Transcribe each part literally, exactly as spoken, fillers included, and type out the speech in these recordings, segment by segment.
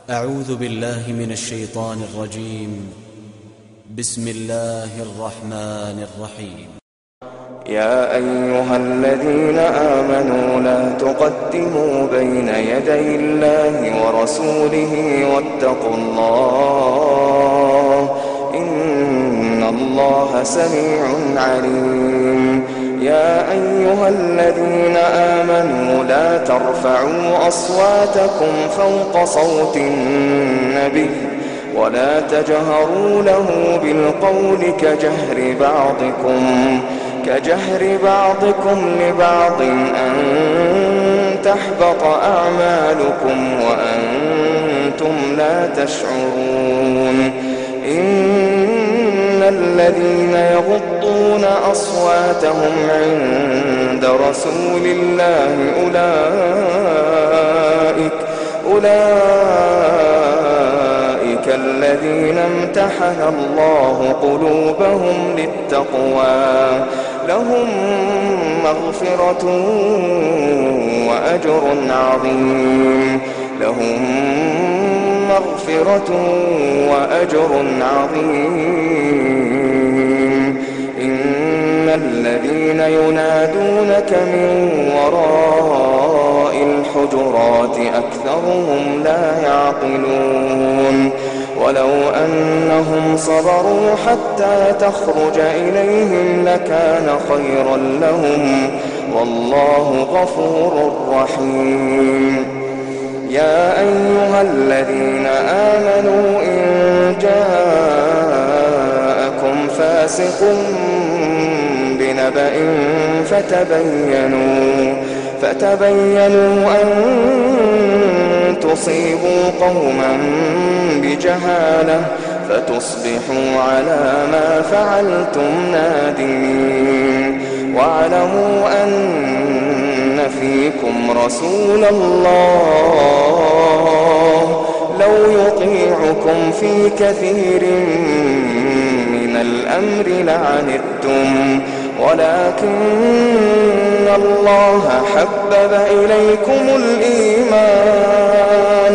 أعوذ بالله من الشيطان الرجيم. بسم الله الرحمن الرحيم. يا أيها الذين آمنوا لا تقدموا بين يدي الله ورسوله واتقوا الله إن الله سميع عليم. يا أيها الذين آمنوا لا ترفعوا أصواتكم فوق صوت النبي ولا تجهروا له بالقول كجهر بعضكم كجهر بعضكم لبعض أن تحبط أعمالكم وأنتم لا تشعرون. إن الذين يغضون أصواتهم عند رسول الله أولئك أولئك الذين امتحن الله قلوبهم للتقوى لهم مغفرة وأجر عظيم لهم مغفرة وأجر عظيم. إن الذين ينادونك من وراء الحجرات أكثرهم لا يعقلون. ولو أنهم صبروا حتى تخرج إليهم لكان خيرا لهم والله غفور رحيم. يا أيها الذين آمنوا إن جاءكم فاسق بنبأ فتبينوا فتبينوا أن تصيبوا قوما بجهالة فتصبحوا على ما فعلتم نادمين. واعلموا أن فيكم رسول الله لو يطيعكم في كثير من الأمر لعنتم ولكن الله حبب إليكم الإيمان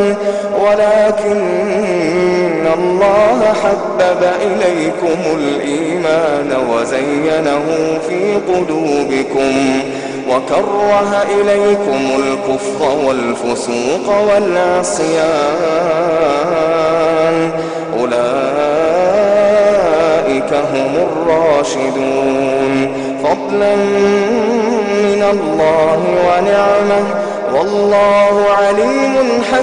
ولكن الله حبب إليكم الإيمان وزينه في قلوبكم وكره إليكم الكفر والفسوق والعصيان أولئك هم الراشدون فضلا من الله ونعمه والله عليم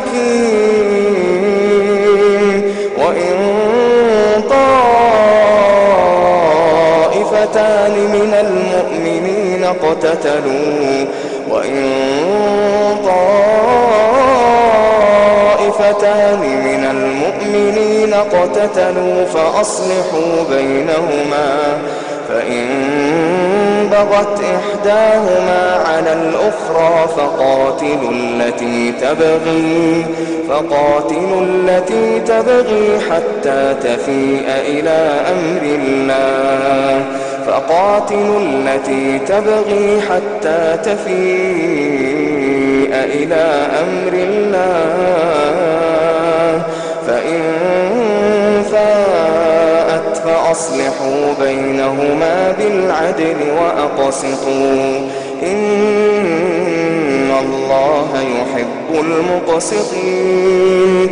حكيم. وإن طائفتان من المؤمنين اقتتلوا وإن طائفتان من المؤمنين اقتتلوا فأصلحوا بينهما فإن بغت إحداهما على الأخرى فقاتلوا التي تبغي فقاتلوا التي تبغي حتى تفيء إلى أمر الله فقاتلوا التي تبغي حتى تفيء إلى أمر الله فإن فاءت فأصلحوا بينهما بالعدل وأقسطوا إن الله يحب المقسطين.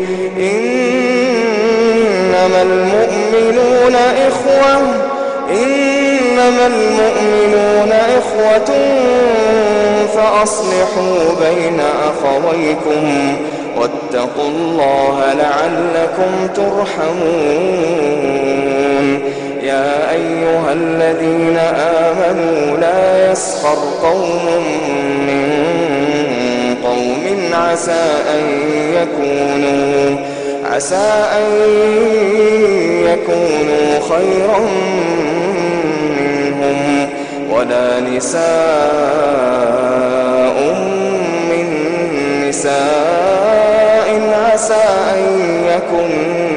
إنما المؤمنون إخوة إنما المؤمنون إخوة فأصلحوا بين أخويكم واتقوا الله لعلكم ترحمون. يا أيها الذين آمنوا لا يسخر قوم من قوم عسى أن يكونوا عسى أن يكونوا خيرا منهم ولا نساء من نساء عسى أن يكن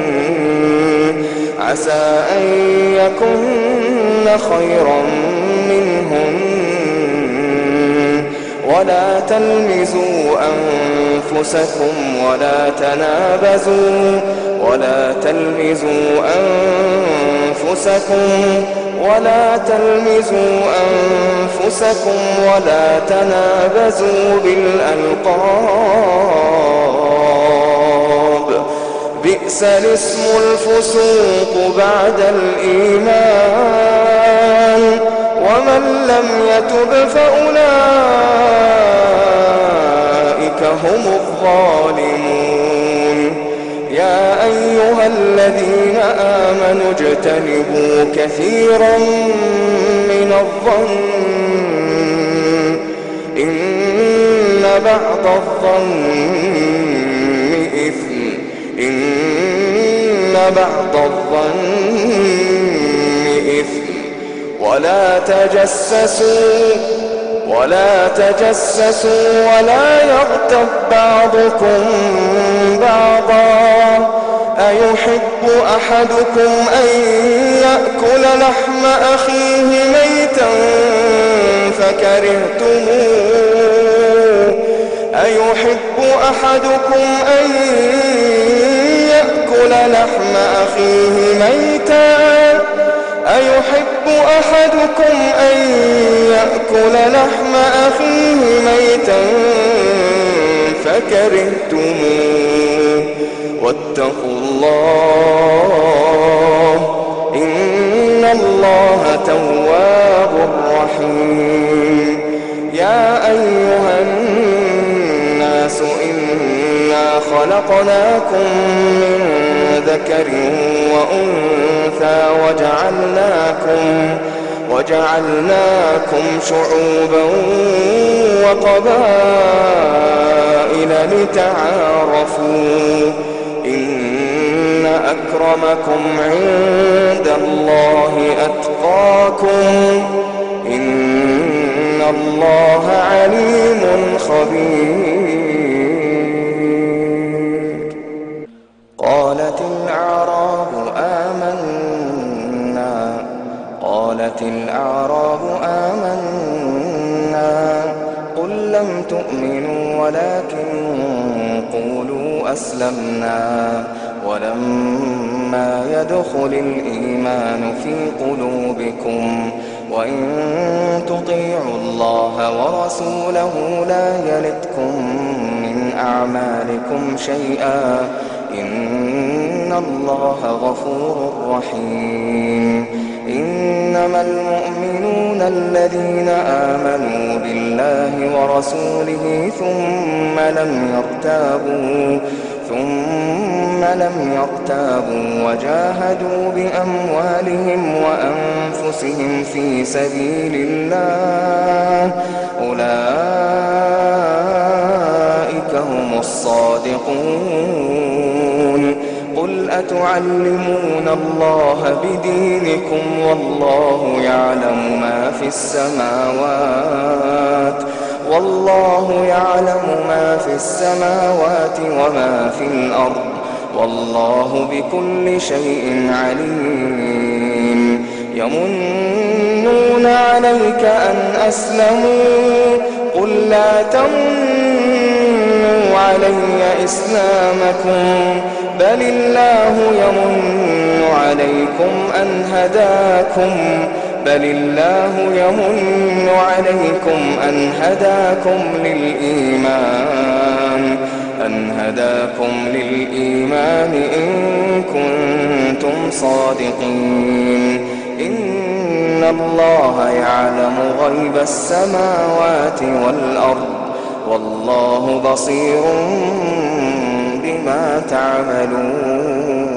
عسى أن يكن خيرا منهن ولا تلمزوا أنفسكم ولا تنابزوا ولا تلمزوا أنفسكم ولا تلمزوا أنفسكم ولا تنابزوا بالألقاب بئس الاسم الفسوق بعد الإيمان ومن لم يتب فأولئك هم الظالمون يا أيها الذين آمنوا اجتنبوا كثيرا من الظن إن بعض الظن إثم إن بعض الظن إثم ولا تجسسوا ولا تجسسوا ولا يغتب بعضكم بعضا أيحب أحدكم أن يأكل لحم أخيه ميتا فكرهتموه أيحب أحدكم أن يأكل لحم أخيه ميتا أيحب أحدكم أن يأكل لحم أخيه ميتا فكرهتموه واتقوا الله إن الله تواب رحيم يا أيها الناس إنا خلقناكم من ذكر وأنثى وجعلناكم وجعلناكم شعوبا وقبائل لتعارفوا إن أكرمكم عند الله أتقاكم إن الله عليم خبير قالت الأعراب آمنا قالت الأعراب آمنا قل لم تؤمنوا ولكن قولوا أسلمنا ولما يدخل الإيمان في قلوبكم وإن تطيعوا الله ورسوله لا يلتكم من أعمالكم شيئا إن الله غفور رحيم إنما المؤمنون الذين آمنوا بالله ورسوله ثم لم يرتابوا ثم لم يرتابوا وجاهدوا بأموالهم وأنفسهم في سبيل الله أولئك هم الصادقون قل أتعلمون الله بدينكم والله يعلم ما في السماوات والله يعلم ما في السماوات وما في الأرض والله بكل شيء عليم يمنون عليك أن أسلموا قل لا تمنوا علي إسلامكم بل الله يمن عليكم أن هداكم بل الله يمن عليكم أن هداكم للإيمان أن هداكم للإيمان إن كنتم صادقين إن الله يعلم غيب السماوات والأرض والله بصير بما تعملون